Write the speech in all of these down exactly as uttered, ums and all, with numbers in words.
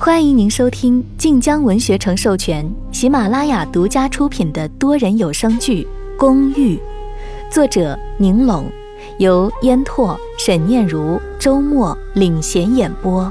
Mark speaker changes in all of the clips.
Speaker 1: 欢迎您收听晋江文学城授权、喜马拉雅独家出品的多人有声剧《公寓》，作者宁龙，由烟拓、沈念如、周末领衔演播。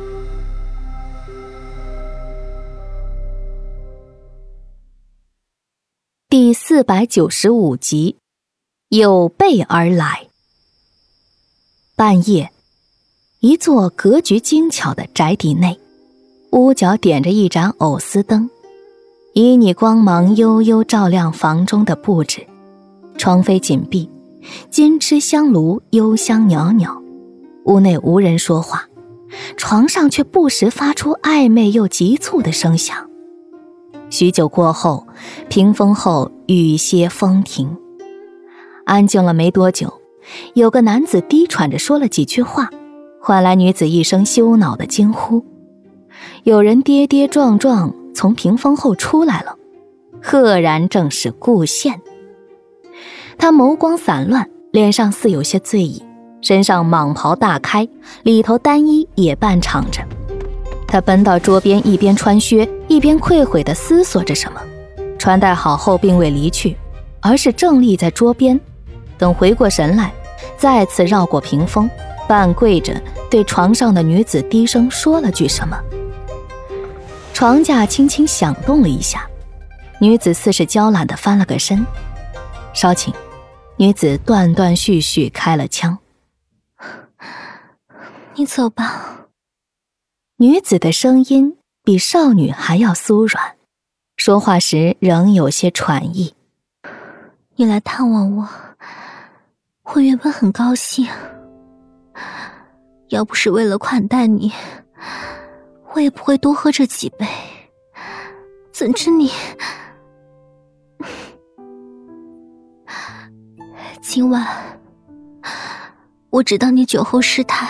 Speaker 1: 第四百九十五集，有备而来。半夜，一座格局精巧的宅邸内，屋角点着一盏藕丝灯，旖旎光芒悠悠照亮房中的布置。窗扉紧闭，金枝香炉幽香袅袅。屋内无人说话，床上却不时发出暧昧又急促的声响。许久过后，屏风后雨歇风停。安静了没多久，有个男子低喘着说了几句话，换来女子一声羞恼的惊呼。有人跌跌撞撞从屏风后出来了，赫然正是顾宪。他眸光散乱，脸上似有些醉意，身上蟒袍大开，里头单衣也半敞着。他奔到桌边，一边穿靴一边愧悔地思索着什么。穿戴好后并未离去，而是正立在桌边，等回过神来，再次绕过屏风，半跪着对床上的女子低声说了句什么。床架轻轻响动了一下，女子似是娇懒地翻了个身。稍请。女子断断续续开了腔。
Speaker 2: 你走吧。
Speaker 1: 女子的声音比少女还要酥软，说话时仍有些喘意。
Speaker 2: 你来探望我，我原本很高兴，要不是为了款待你，我也不会多喝这几杯。怎知你今晚我知道你酒后失态，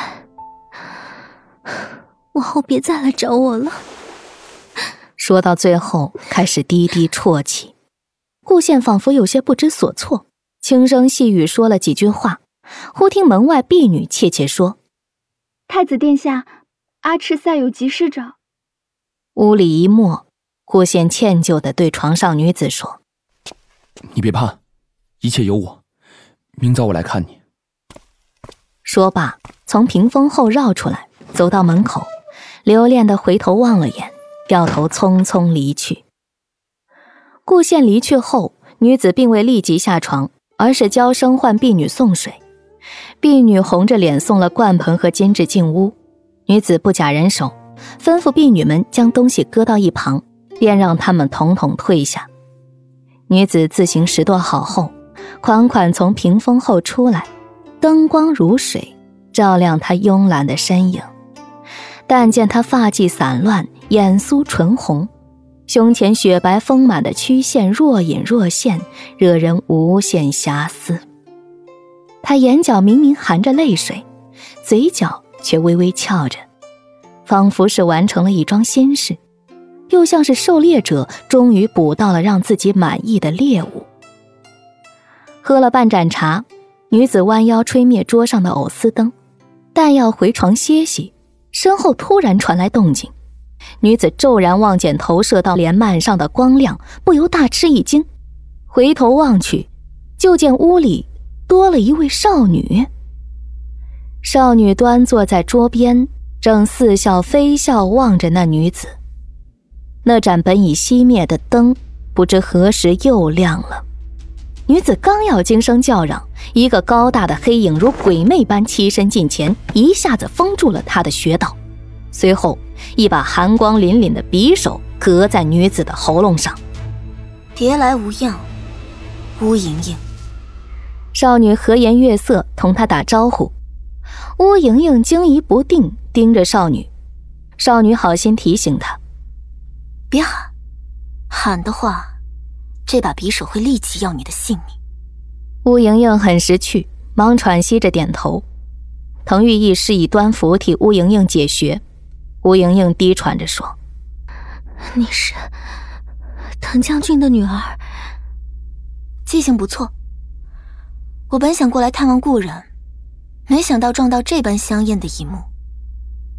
Speaker 2: 往后别再来找我了。
Speaker 1: 说到最后开始低低啜泣。顾宪仿佛有些不知所措，轻声细语说了几句话，忽听门外婢女怯怯说：
Speaker 3: 太子殿下，阿赤赛有急事找。
Speaker 1: 屋里一默，顾宪歉疚地对床上女子说：
Speaker 4: 你别怕，一切有我，明早我来看你。
Speaker 1: 说罢，从屏风后绕出来，走到门口，留恋地回头望了眼，掉头匆匆离去。顾宪离去后，女子并未立即下床，而是娇声唤婢女送水。婢女红着脸送了灌盆和金纸进屋，女子不假人手，吩咐婢女们将东西搁到一旁，便让他们统统退下。女子自行拾掇好后，款款从屏风后出来，灯光如水，照亮她慵懒的身影。但见她发髻散乱，眼酥唇红，胸前雪白丰满的曲线若隐若现，惹人无限遐思。她眼角明明含着泪水，嘴角却微微翘着，仿佛是完成了一桩心事，又像是狩猎者终于捕到了让自己满意的猎物。喝了半盏茶，女子弯腰吹灭桌上的藕丝灯，但要回床歇息，身后突然传来动静。女子骤然望见投射到帘幔上的光亮，不由大吃一惊，回头望去，就见屋里多了一位少女。少女端坐在桌边，正似笑非笑望着那女子。那盏本已熄灭的灯，不知何时又亮了。女子刚要惊声叫嚷，一个高大的黑影如鬼魅般栖身近前，一下子封住了她的穴道。随后一把寒光凛凛的匕首隔在女子的喉咙上。
Speaker 2: 别来无恙，乌莹莹。
Speaker 1: 少女和颜悦色同她打招呼。乌莹莹惊疑不定盯着少女，少女好心提醒她：
Speaker 2: 别喊，喊的话这把匕首会立即要你的性命。
Speaker 1: 乌莹莹很识趣，忙喘息着点头。滕玉义示意端服替乌莹莹解穴。乌莹莹低喘着说：
Speaker 2: 你是滕将军的女儿。记性不错，我本想过来探望故人，没想到撞到这般香艳的一幕。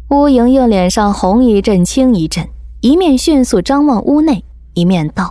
Speaker 1: 乌莹莹脸上红一阵青一阵，一面迅速张望屋内，一面道：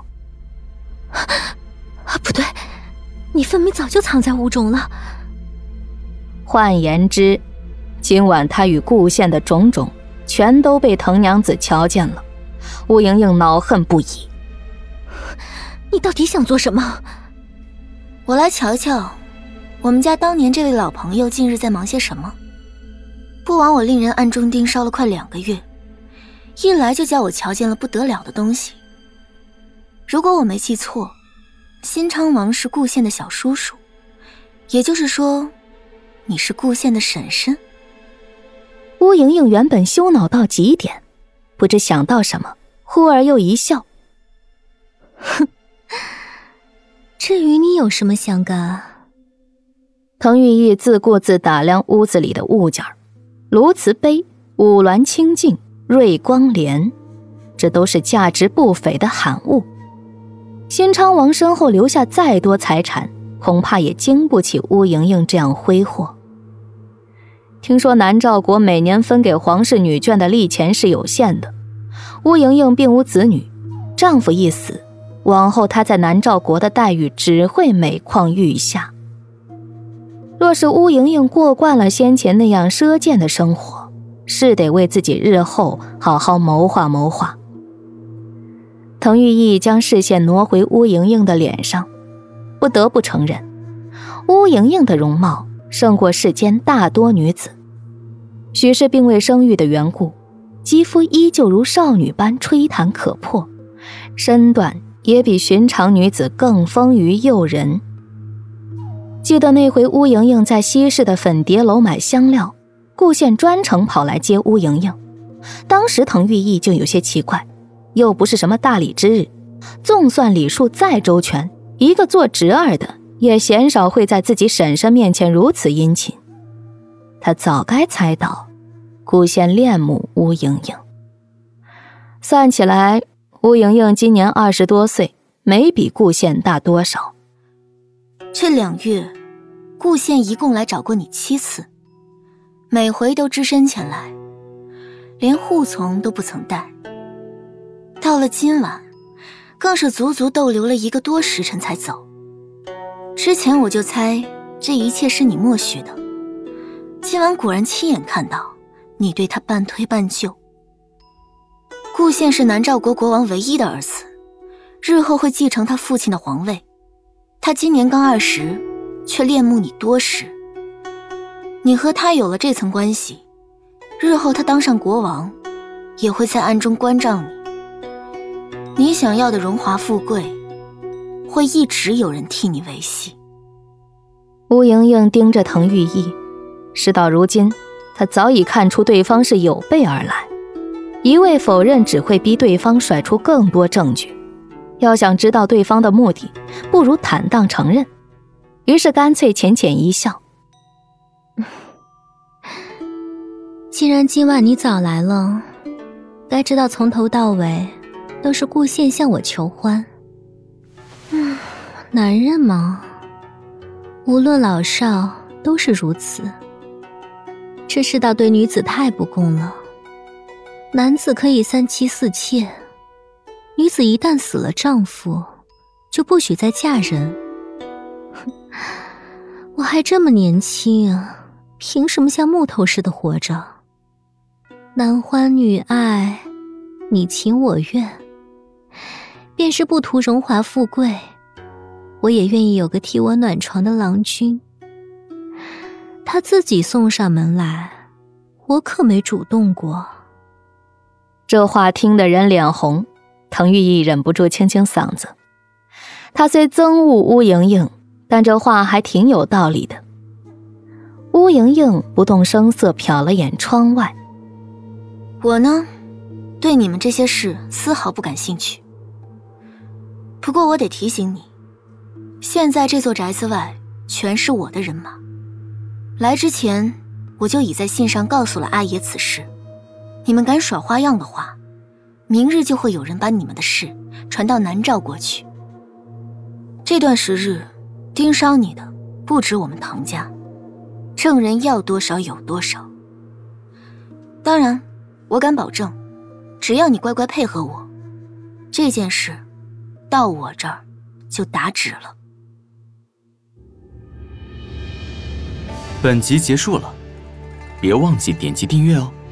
Speaker 2: 啊，不对，你分明早就藏在屋中了。
Speaker 1: 换言之，今晚她与顾县的种种全都被藤娘子瞧见了。乌莹莹恼恨不已。
Speaker 2: 你到底想做什么？
Speaker 5: 我来瞧瞧我们家当年这位老朋友近日在忙些什么。不枉我令人暗中盯梢了快两个月，一来就叫我瞧见了不得了的东西。如果我没记错，新昌王是顾县的小叔叔，也就是说你是顾县的婶婶。
Speaker 1: 乌莹莹原本羞恼到极点，不知想到什么，忽而又一笑：
Speaker 2: 哼，这与你有什么相干？
Speaker 1: 滕玉意自顾自打量屋子里的物件，鸬瓷杯、五鸾清镜、瑞光帘，这都是价值不菲的罕物。新昌王身后留下再多财产，恐怕也经不起乌莹莹这样挥霍。听说南诏国每年分给皇室女眷的利钱是有限的，乌莹莹并无子女，丈夫一死，往后她在南诏国的待遇只会每况愈下。若是乌莹莹过惯了先前那样奢贱的生活，是得为自己日后好好谋划谋划。滕玉意将视线挪回乌莹莹的脸上，不得不承认，乌莹莹的容貌胜过世间大多女子。许是并未生育的缘故，肌肤依旧如少女般吹弹可破，身段也比寻常女子更丰腴诱人。记得那回乌莹莹在西市的粉蝶楼买香料，顾县专程跑来接乌莹莹，当时滕玉意就有些奇怪，又不是什么大礼之日，纵算礼数再周全，一个做侄儿的也鲜少会在自己婶婶面前如此殷勤。他早该猜到顾县恋慕乌莹莹。算起来，乌莹莹今年二十多岁，没比顾县大多少。
Speaker 5: 这两月顾县一共来找过你七次，每回都只身前来，连护从都不曾带。到了今晚，更是足足逗留了一个多时辰才走。之前我就猜这一切是你默许的，今晚果然亲眼看到你对他半推半就。顾县是南诏国国王唯一的儿子，日后会继承他父亲的皇位。他今年刚二十，却恋慕你多时。你和他有了这层关系，日后他当上国王，也会在暗中关照你。你想要的荣华富贵，会一直有人替你维系。
Speaker 1: 乌莹莹盯着滕玉意，事到如今，她早已看出对方是有备而来，一味否认只会逼对方甩出更多证据。要想知道对方的目的，不如坦荡承认。于是干脆浅浅一笑：
Speaker 2: 既然今晚你早来了，该知道从头到尾都是顾县向我求欢。嗯，男人嘛，无论老少都是如此。这世道对女子太不公了，男子可以三妻四妾，女子一旦死了丈夫，就不许再嫁人。我还这么年轻啊，凭什么像木头似的活着？男欢女爱，你情我愿，便是不图荣华富贵，我也愿意有个替我暖床的郎君。他自己送上门来，我可没主动过。
Speaker 1: 这话听得人脸红，滕玉意忍不住清清嗓子。他虽憎恶乌莹莹，但这话还挺有道理的。乌莹莹不动声色瞟了眼窗外。
Speaker 5: 我呢，对你们这些事丝毫不感兴趣。不过我得提醒你，现在这座宅子外全是我的人马。来之前，我就已在信上告诉了阿爷此事。你们敢耍花样的话，明日就会有人把你们的事传到南诏国去。这段时日，盯梢你的不止我们滕家，证人要多少有多少。 当然，我敢保证，只要你乖乖配合我，这件事到我这儿就打止了。
Speaker 6: 本集结束了，别忘记点击订阅哦。